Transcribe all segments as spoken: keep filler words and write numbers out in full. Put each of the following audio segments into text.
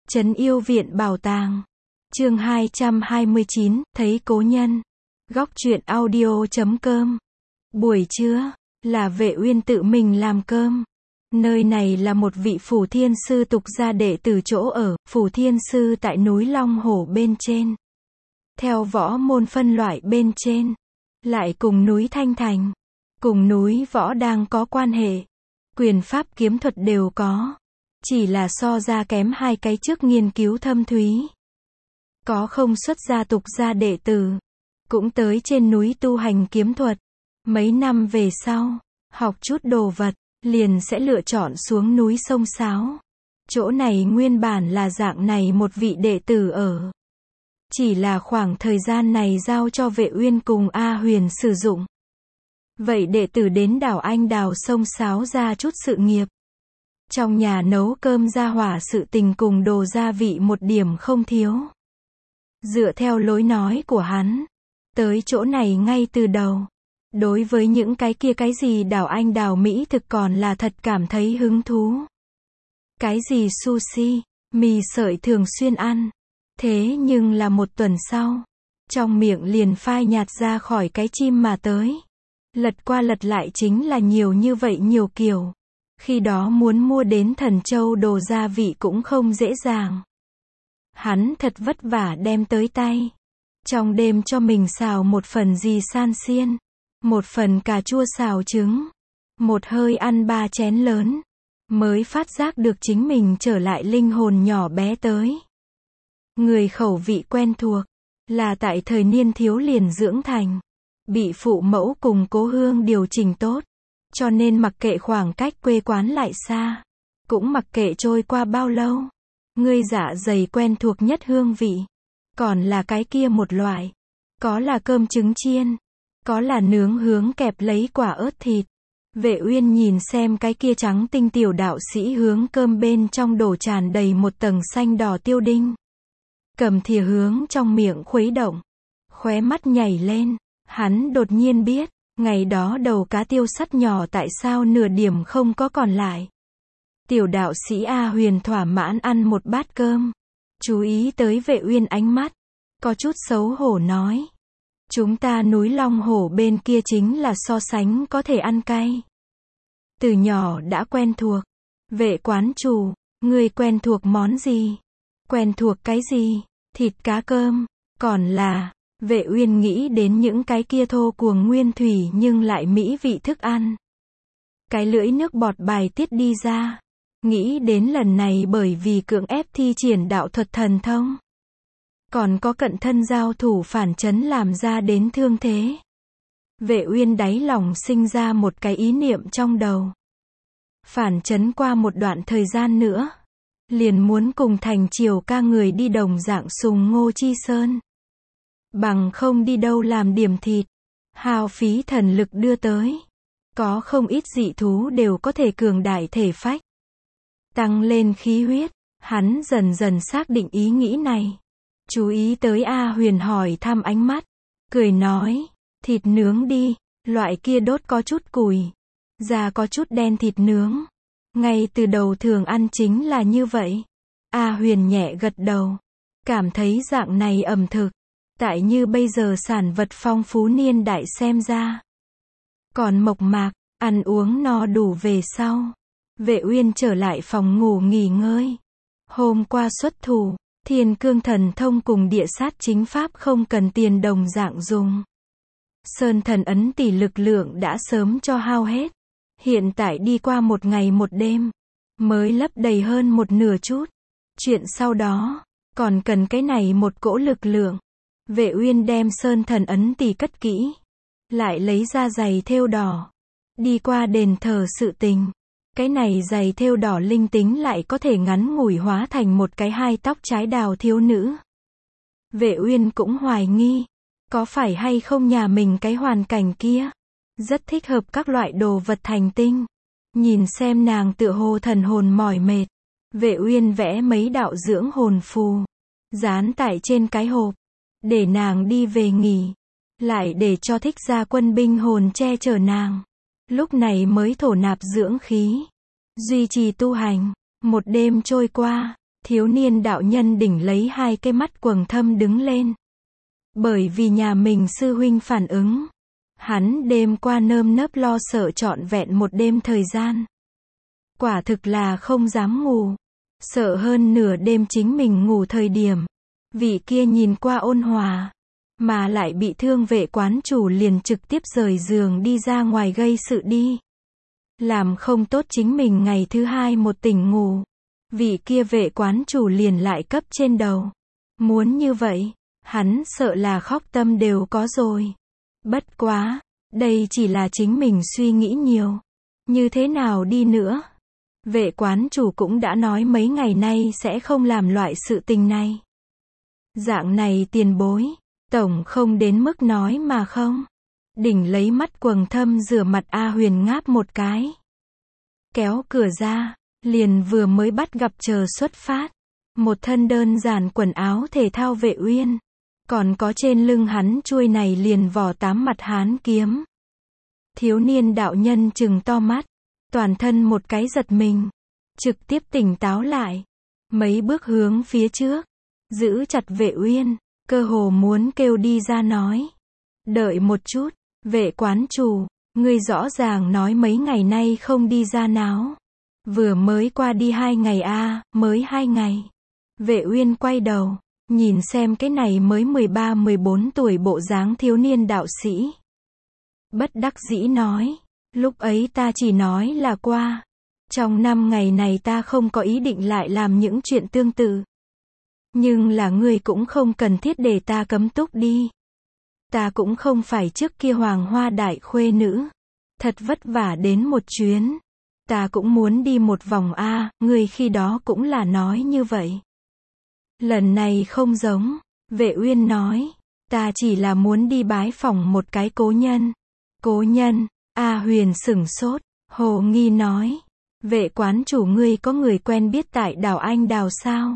Trấn Yêu Viện Bảo Tàng. Chương hai trăm hai mươi chín, thấy cố nhân. Góc truyện audio chấm com. Buổi trưa, là Vệ Uyên tự mình làm cơm. Nơi này là một vị Phủ Thiên Sư tục gia đệ tử chỗ ở, Phủ Thiên Sư tại núi Long Hổ bên trên. Theo võ môn phân loại bên trên, lại cùng núi Thanh Thành, cùng núi Võ đang có quan hệ. Quyền pháp kiếm thuật đều có. Chỉ là so ra kém hai cái trước nghiên cứu thâm thúy. Có không xuất gia tục gia đệ tử, cũng tới trên núi tu hành kiếm thuật. Mấy năm về sau, học chút đồ vật, liền sẽ lựa chọn xuống núi sông Sáo. Chỗ này nguyên bản là dạng này một vị đệ tử ở. Chỉ là khoảng thời gian này giao cho Vệ Uyên cùng A Huyền sử dụng. Vậy đệ tử đến đảo Anh Đào sông Sáo ra chút sự nghiệp. Trong nhà nấu cơm ra hỏa sự tình cùng đồ gia vị một điểm không thiếu. Dựa theo lối nói của hắn, tới chỗ này ngay từ đầu. Đối với những cái kia cái gì đảo Anh Đào Mỹ thực còn là thật cảm thấy hứng thú. Cái gì sushi, mì sợi thường xuyên ăn. Thế nhưng là một tuần sau, trong miệng liền phai nhạt ra khỏi cái chim mà tới. Lật qua lật lại chính là nhiều như vậy nhiều kiểu. Khi đó muốn mua đến Thần Châu đồ gia vị cũng không dễ dàng. Hắn thật vất vả đem tới tay. Trong đêm cho mình xào một phần gì san xiên, một phần cà chua xào trứng, một hơi ăn ba chén lớn, mới phát giác được chính mình trở lại linh hồn nhỏ bé tới. Người khẩu vị quen thuộc, là tại thời niên thiếu liền dưỡng thành, bị phụ mẫu cùng cố hương điều chỉnh tốt. Cho nên mặc kệ khoảng cách quê quán lại xa, cũng mặc kệ trôi qua bao lâu, ngươi dạ dày quen thuộc nhất hương vị, còn là cái kia một loại. Có là cơm trứng chiên, có là nướng hướng kẹp lấy quả ớt thịt. Vệ Uyên nhìn xem cái kia trắng tinh tiểu đạo sĩ hướng cơm bên trong đổ tràn đầy một tầng xanh đỏ tiêu đinh. Cầm thìa hướng trong miệng khuấy động, khóe mắt nhảy lên, hắn đột nhiên biết. Ngày đó đầu cá tiêu sắt nhỏ tại sao nửa điểm không có còn lại. Tiểu đạo sĩ A Huyền thỏa mãn ăn một bát cơm. Chú ý tới Vệ Uyên ánh mắt. Có chút xấu hổ nói. Chúng ta núi Long Hổ bên kia chính là so sánh có thể ăn cay. Từ nhỏ đã quen thuộc. Vệ quán chủ, ngươi quen thuộc món gì? Quen thuộc cái gì? Thịt cá cơm, còn là... Vệ Uyên nghĩ đến những cái kia thô cuồng nguyên thủy nhưng lại mỹ vị thức ăn. Cái lưỡi nước bọt bài tiết đi ra. Nghĩ đến lần này bởi vì cưỡng ép thi triển đạo thuật thần thông. Còn có cận thân giao thủ phản chấn làm ra đến thương thế. Vệ Uyên đáy lòng sinh ra một cái ý niệm trong đầu. Phản chấn qua một đoạn thời gian nữa. Liền muốn cùng thành triều ca người đi đồng dạng sùng Ngô Chi Sơn. Bằng không đi đâu làm điểm thịt, hao phí thần lực đưa tới. Có không ít dị thú đều có thể cường đại thể phách, tăng lên khí huyết. Hắn dần dần xác định ý nghĩ này. Chú ý tới A Huyền hỏi thăm ánh mắt, cười nói, thịt nướng đi, loại kia đốt có chút củi, da có chút đen thịt nướng. Ngay từ đầu thường ăn chính là như vậy. A Huyền nhẹ gật đầu, cảm thấy dạng này ẩm thực. Tại như bây giờ sản vật phong phú niên đại xem ra. Còn mộc mạc, ăn uống no đủ về sau. Vệ Uyên trở lại phòng ngủ nghỉ ngơi. Hôm qua xuất thủ, Thiên Cương Thần Thông cùng Địa Sát Chính Pháp không cần tiền đồng dạng dùng. Sơn Thần Ấn tỷ lực lượng đã sớm cho hao hết. Hiện tại đi qua một ngày một đêm, mới lấp đầy hơn một nửa chút. Chuyện sau đó, còn cần cái này một cỗ lực lượng. Vệ Uyên đem Sơn Thần Ấn tỷ cất kỹ, lại lấy ra giày thêu đỏ, đi qua đền thờ sự tình. Cái này giày thêu đỏ linh tính lại có thể ngắn ngủi hóa thành một cái hai tóc trái đào thiếu nữ. Vệ Uyên cũng hoài nghi, có phải hay không nhà mình cái hoàn cảnh kia rất thích hợp các loại đồ vật thành tinh. Nhìn xem nàng tựa hồ thần hồn mỏi mệt, Vệ Uyên vẽ mấy đạo dưỡng hồn phù, dán tại trên cái hộp. Để nàng đi về nghỉ, lại để cho thích gia quân binh hồn che chở nàng. Lúc này mới thổ nạp dưỡng khí, duy trì tu hành. Một đêm trôi qua, Thiếu niên đạo nhân đỉnh lấy hai cái mắt quầng thâm đứng lên. Bởi vì nhà mình sư huynh phản ứng, hắn đêm qua nơm nớp lo sợ trọn vẹn một đêm thời gian. Quả thực là không dám ngủ. Sợ hơn nửa đêm chính mình ngủ thời điểm. Vị kia nhìn qua ôn hòa. Mà lại bị thương vệ quán chủ liền trực tiếp rời giường đi ra ngoài gây sự đi. Làm không tốt chính mình ngày thứ hai một tỉnh ngủ. Vị kia vệ quán chủ liền lại cấp trên đầu. Muốn như vậy, hắn sợ là khóc tâm đều có rồi. Bất quá, đây chỉ là chính mình suy nghĩ nhiều. Như thế nào đi nữa? Vệ quán chủ cũng đã nói mấy ngày nay sẽ không làm loại sự tình này. Dạng này tiền bối, tổng không đến mức nói mà không. Đỉnh lấy mắt quầng thâm rửa mặt A Huyền ngáp một cái. Kéo cửa ra, liền vừa mới bắt gặp chờ xuất phát. Một thân đơn giản quần áo thể thao Vệ Uyên. Còn có trên lưng hắn chuôi này liền vỏ tám mặt hán kiếm. Thiếu niên đạo nhân trừng to mắt. Toàn thân một cái giật mình. Trực tiếp tỉnh táo lại. Mấy bước hướng phía trước. Giữ chặt Vệ Uyên. Cơ hồ muốn kêu đi ra nói. Đợi một chút. Vệ quán chủ. Ngươi rõ ràng nói mấy ngày nay không đi ra náo. Vừa mới qua đi hai ngày a à, mới hai ngày. Vệ Uyên quay đầu. Nhìn xem cái này mới mười ba mười bốn tuổi bộ dáng thiếu niên đạo sĩ. Bất đắc dĩ nói. Lúc ấy ta chỉ nói là qua. Trong năm ngày này ta không có ý định lại làm những chuyện tương tự. Nhưng là ngươi cũng không cần thiết để ta cấm túc đi. Ta cũng không phải trước kia hoàng hoa đại khuê nữ. Thật vất vả đến một chuyến. Ta cũng muốn đi một vòng a, à, ngươi khi đó cũng là nói như vậy. Lần này không giống. Vệ Uyên nói. Ta chỉ là muốn đi bái phỏng một cái cố nhân. Cố nhân. A Huyền sửng sốt. Hồ nghi nói. Vệ quán chủ ngươi có người quen biết tại đảo Anh Đào sao?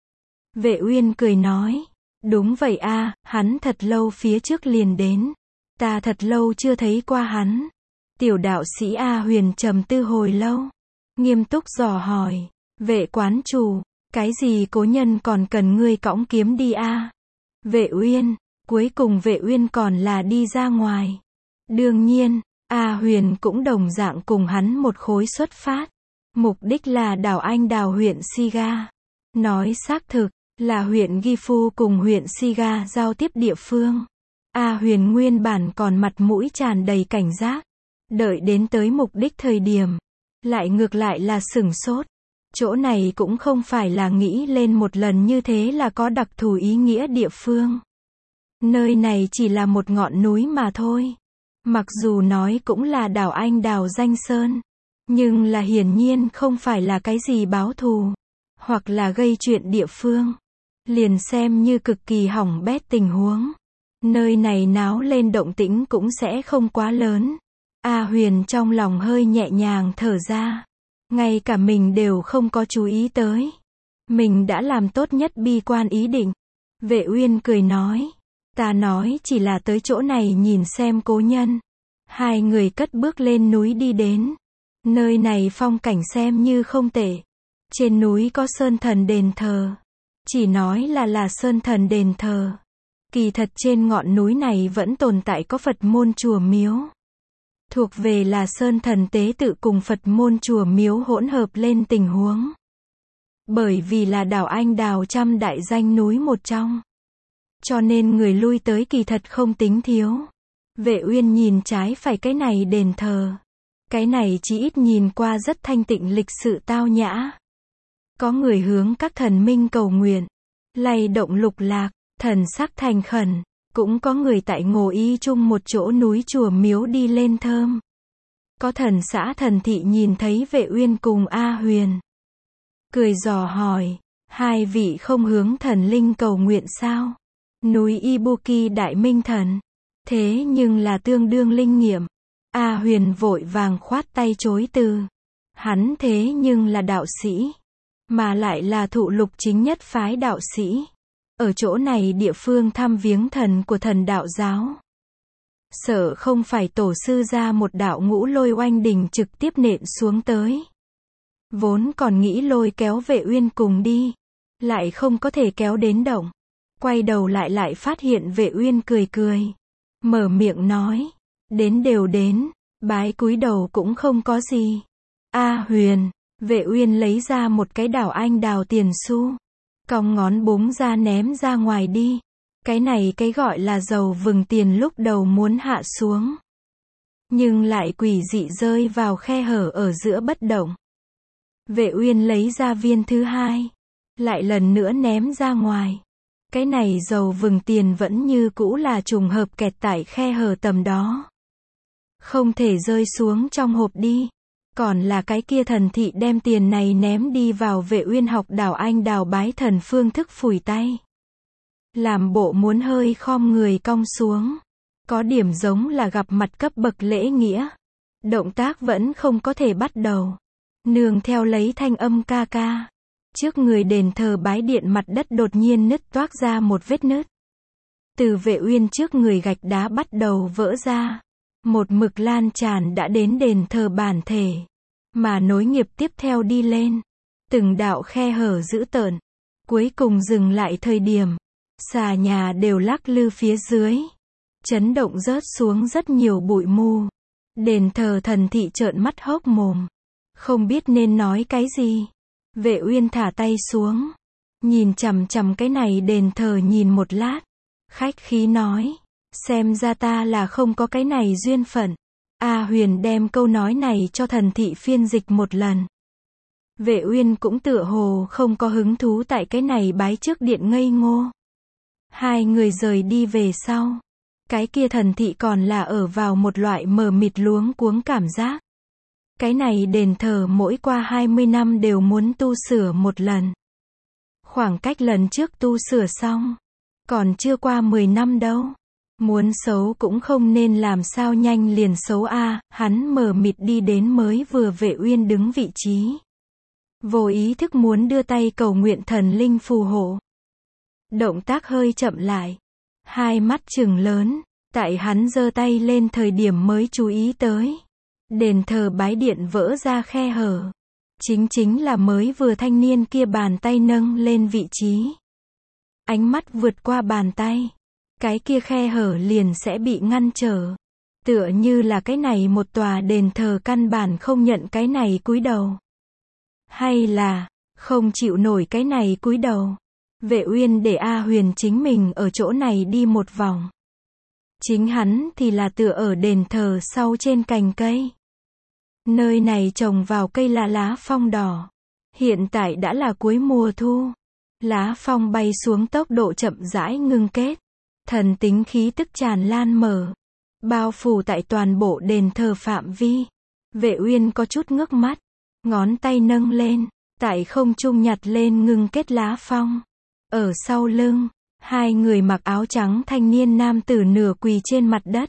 Vệ Uyên cười nói. Đúng vậy a, à, hắn thật lâu phía trước liền đến. Ta thật lâu chưa thấy qua hắn. Tiểu đạo sĩ A Huyền trầm tư hồi lâu. Nghiêm túc dò hỏi. Vệ quán chủ. Cái gì cố nhân còn cần ngươi cõng kiếm đi a? À? Vệ Uyên. Cuối cùng Vệ Uyên còn là đi ra ngoài. Đương nhiên, A Huyền cũng đồng dạng cùng hắn một khối xuất phát. Mục đích là đảo Anh Đào huyện Siga. Nói xác thực, là huyện Ghi Phu cùng huyện Siga giao tiếp địa phương. A Huyền nguyên bản còn mặt mũi tràn đầy cảnh giác. Đợi đến tới mục đích thời điểm. Lại ngược lại là sửng sốt. Chỗ này cũng không phải là nghĩ lên một lần như thế là có đặc thù ý nghĩa địa phương. Nơi này chỉ là một ngọn núi mà thôi. Mặc dù nói cũng là đảo Anh Đào danh sơn. Nhưng là hiển nhiên không phải là cái gì báo thù. Hoặc là gây chuyện địa phương. Liền xem như cực kỳ hỏng bét tình huống. Nơi này náo lên động tĩnh cũng sẽ không quá lớn. A Huyền trong lòng hơi nhẹ nhàng thở ra. Ngay cả mình đều không có chú ý tới. Mình đã làm tốt nhất bi quan ý định. Vệ Uyên cười nói. Ta nói chỉ là tới chỗ này nhìn xem cố nhân. Hai người cất bước lên núi đi đến. Nơi này phong cảnh xem như không tệ. Trên núi có sơn thần đền thờ. Chỉ nói là là sơn thần đền thờ. Kỳ thật trên ngọn núi này vẫn tồn tại có Phật môn chùa miếu. Thuộc về là sơn thần tế tự cùng Phật môn chùa miếu hỗn hợp lên tình huống. Bởi vì là đảo Anh Đào trăm đại danh núi một trong. Cho nên người lui tới kỳ thật không tính thiếu. Vệ Uyên nhìn trái phải cái này đền thờ. Cái này chỉ ít nhìn qua rất thanh tịnh lịch sự tao nhã. Có người hướng các thần minh cầu nguyện. Lay động lục lạc, thần sắc thành khẩn. Cũng có người tại ngồi y chung một chỗ núi chùa miếu đi lên thơm. Có thần xã thần thị nhìn thấy Vệ Uyên cùng A Huyền. Cười dò hỏi. Hai vị không hướng thần linh cầu nguyện sao? Núi Ibuki đại minh thần. Thế nhưng là tương đương linh nghiệm. A Huyền vội vàng khoát tay chối từ. Hắn thế nhưng là đạo sĩ. Mà lại là thụ lục chính nhất phái đạo sĩ. Ở chỗ này địa phương thăm viếng thần của thần đạo giáo. Sợ không phải tổ sư ra một đạo ngũ lôi oanh đỉnh trực tiếp nện xuống tới. Vốn còn nghĩ lôi kéo Vệ Uyên cùng đi. lại không có thể kéo đến động. Quay đầu lại lại phát hiện Vệ Uyên cười cười. Mở miệng nói. Đến đều đến, bái cúi đầu cũng không có gì. A Huyền, Vệ Uyên lấy ra một cái đảo anh đào tiền xu. Cong ngón búng ra ném ra ngoài đi. Cái này cái gọi là dầu vừng tiền lúc đầu muốn hạ xuống. Nhưng lại quỷ dị rơi vào khe hở ở giữa bất động. Vệ Uyên lấy ra viên thứ hai. Lại lần nữa ném ra ngoài. Cái này dầu vừng tiền vẫn như cũ là trùng hợp kẹt tại khe hở tầm đó. Không thể rơi xuống trong hộp đi. Còn là cái kia thần thị đem tiền này ném đi vào Vệ Uyên học đảo anh đào bái thần phương thức phủi tay. Làm bộ muốn hơi khom người cong xuống. Có điểm giống là gặp mặt cấp bậc lễ nghĩa. Động tác vẫn không có thể bắt đầu. Nương theo lấy thanh âm ca ca. Trước người đền thờ bái điện mặt đất đột nhiên nứt toác ra một vết nứt. Từ Vệ Uyên trước người gạch đá bắt đầu vỡ ra. Một mực lan tràn đã đến đền thờ bản thể. Mà nối nghiệp tiếp theo đi lên. Từng đạo khe hở dữ tợn. Cuối cùng dừng lại thời điểm. Xà nhà đều lắc lư phía dưới. Chấn động rớt xuống rất nhiều bụi mù. Đền thờ thần thị trợn mắt hốc mồm. Không biết nên nói cái gì. Vệ Uyên thả tay xuống. Nhìn chằm chằm cái này đền thờ nhìn một lát. Khách khí nói. Xem ra ta là không có cái này duyên phận. A Huyền đem câu nói này cho thần thị phiên dịch một lần. Vệ Uyên cũng tựa hồ không có hứng thú tại cái này bái trước điện ngây ngô. Hai người rời đi về sau. Cái kia thần thị còn là ở vào một loại mờ mịt luống cuống cảm giác. Cái này đền thờ mỗi qua hai mươi năm đều muốn tu sửa một lần. Khoảng cách lần trước tu sửa xong. Còn chưa qua mười năm đâu. Muốn xấu cũng không nên làm sao nhanh liền xấu a. À, hắn mờ mịt đi đến mới vừa Vệ Uyên đứng vị trí. Vô ý thức muốn đưa tay cầu nguyện thần linh phù hộ. Động tác hơi chậm lại. Hai mắt trừng lớn. Tại hắn giơ tay lên thời điểm mới chú ý tới. Đền thờ bái điện vỡ ra khe hở. Chính chính là mới vừa thanh niên kia bàn tay nâng lên vị trí. Ánh mắt vượt qua bàn tay. Cái kia khe hở liền sẽ bị ngăn trở. Tựa như là cái này một tòa đền thờ căn bản không nhận cái này cúi đầu. Hay là, không chịu nổi cái này cúi đầu. Vệ Uyên để A Huyền chính mình ở chỗ này đi một vòng. Chính hắn thì là tựa ở đền thờ sau trên cành cây. Nơi này trồng vào cây là lá phong đỏ. Hiện tại đã là cuối mùa thu. Lá phong bay xuống tốc độ chậm rãi ngưng kết. Thần tính khí tức tràn lan mở. Bao phủ tại toàn bộ đền thờ phạm vi. Vệ Uyên có chút ngước mắt. Ngón tay nâng lên. Tại không trung nhặt lên ngưng kết lá phong. Ở sau lưng. Hai người mặc áo trắng thanh niên nam tử nửa quỳ trên mặt đất.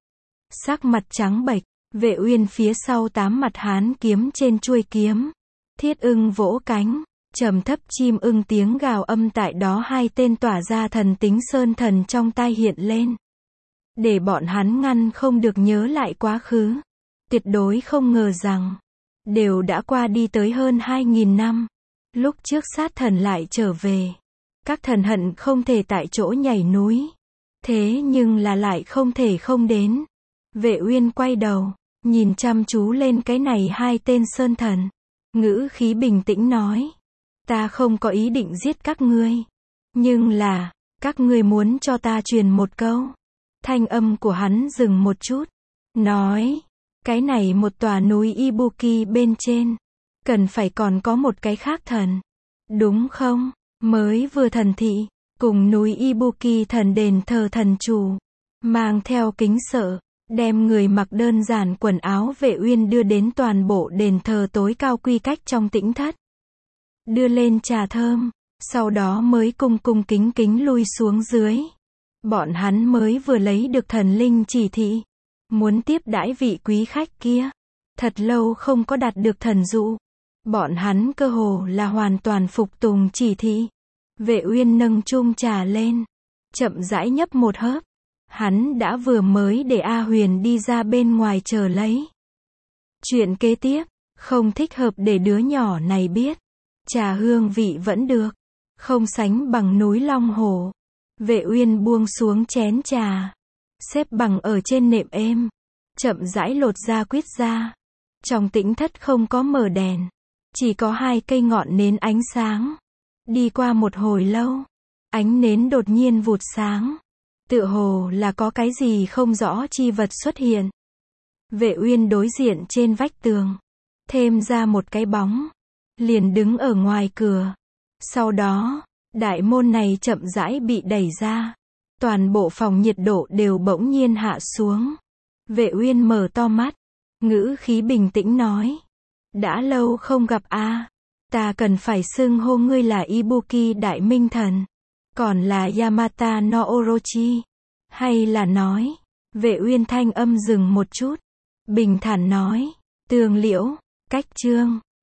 Sắc mặt trắng bệch. Vệ Uyên phía sau tám mặt hán kiếm trên chuôi kiếm. Thiết ưng vỗ cánh. Trầm thấp chim ưng tiếng gào âm tại đó hai tên tỏa ra thần tính sơn thần trong tai hiện lên. Để bọn hắn ngăn không được nhớ lại quá khứ. Tuyệt đối không ngờ rằng. Đều đã qua đi tới hơn hai nghìn năm. Lúc trước sát thần lại trở về. Các thần hận không thể tại chỗ nhảy núi. Thế nhưng là lại không thể không đến. Vệ Uyên quay đầu. Nhìn chăm chú lên cái này hai tên sơn thần. Ngữ khí bình tĩnh nói. Ta không có ý định giết các ngươi. Nhưng là, các ngươi muốn cho ta truyền một câu. Thanh âm của hắn dừng một chút. Nói, cái này một tòa núi Ibuki bên trên. Cần phải còn có một cái khác thần. Đúng không? Mới vừa thần thị. Cùng núi Ibuki thần đền thờ thần chủ. Mang theo kính sợ. Đem người mặc đơn giản quần áo Vệ Uyên đưa đến toàn bộ đền thờ tối cao quy cách trong tĩnh thất. Đưa lên trà thơm. Sau đó mới cung cung kính kính lui xuống dưới. Bọn hắn mới vừa lấy được thần linh chỉ thị. Muốn tiếp đãi vị quý khách kia. Thật lâu không có đạt được thần dụ. Bọn hắn cơ hồ là hoàn toàn phục tùng chỉ thị. Vệ Uyên nâng chung trà lên. Chậm rãi nhấp một hớp. Hắn đã vừa mới để A Huyền đi ra bên ngoài chờ lấy. Chuyện kế tiếp, không thích hợp để đứa nhỏ này biết. Trà hương vị vẫn được. không sánh bằng núi Long Hồ. Vệ Uyên buông xuống chén trà, xếp bằng ở trên nệm êm, chậm rãi lột da quýt ra. Trong tĩnh thất không có mở đèn, chỉ có hai cây ngọn nến ánh sáng. Đi qua một hồi lâu, ánh nến đột nhiên vụt sáng, tựa hồ là có cái gì không rõ chi vật xuất hiện. Vệ Uyên đối diện trên vách tường, thêm ra một cái bóng, liền đứng ở ngoài cửa. Sau đó, đại môn này chậm rãi bị đẩy ra, toàn bộ phòng nhiệt độ đều bỗng nhiên hạ xuống. Vệ Uyên mở to mắt, ngữ khí bình tĩnh nói: đã lâu không gặp a, ta cần phải xưng hô ngươi là Ibuki Đại Minh Thần, còn là Yamata no Orochi, hay là nói? Vệ Uyên thanh âm dừng một chút, bình thản nói: Tường Liễu, cách chương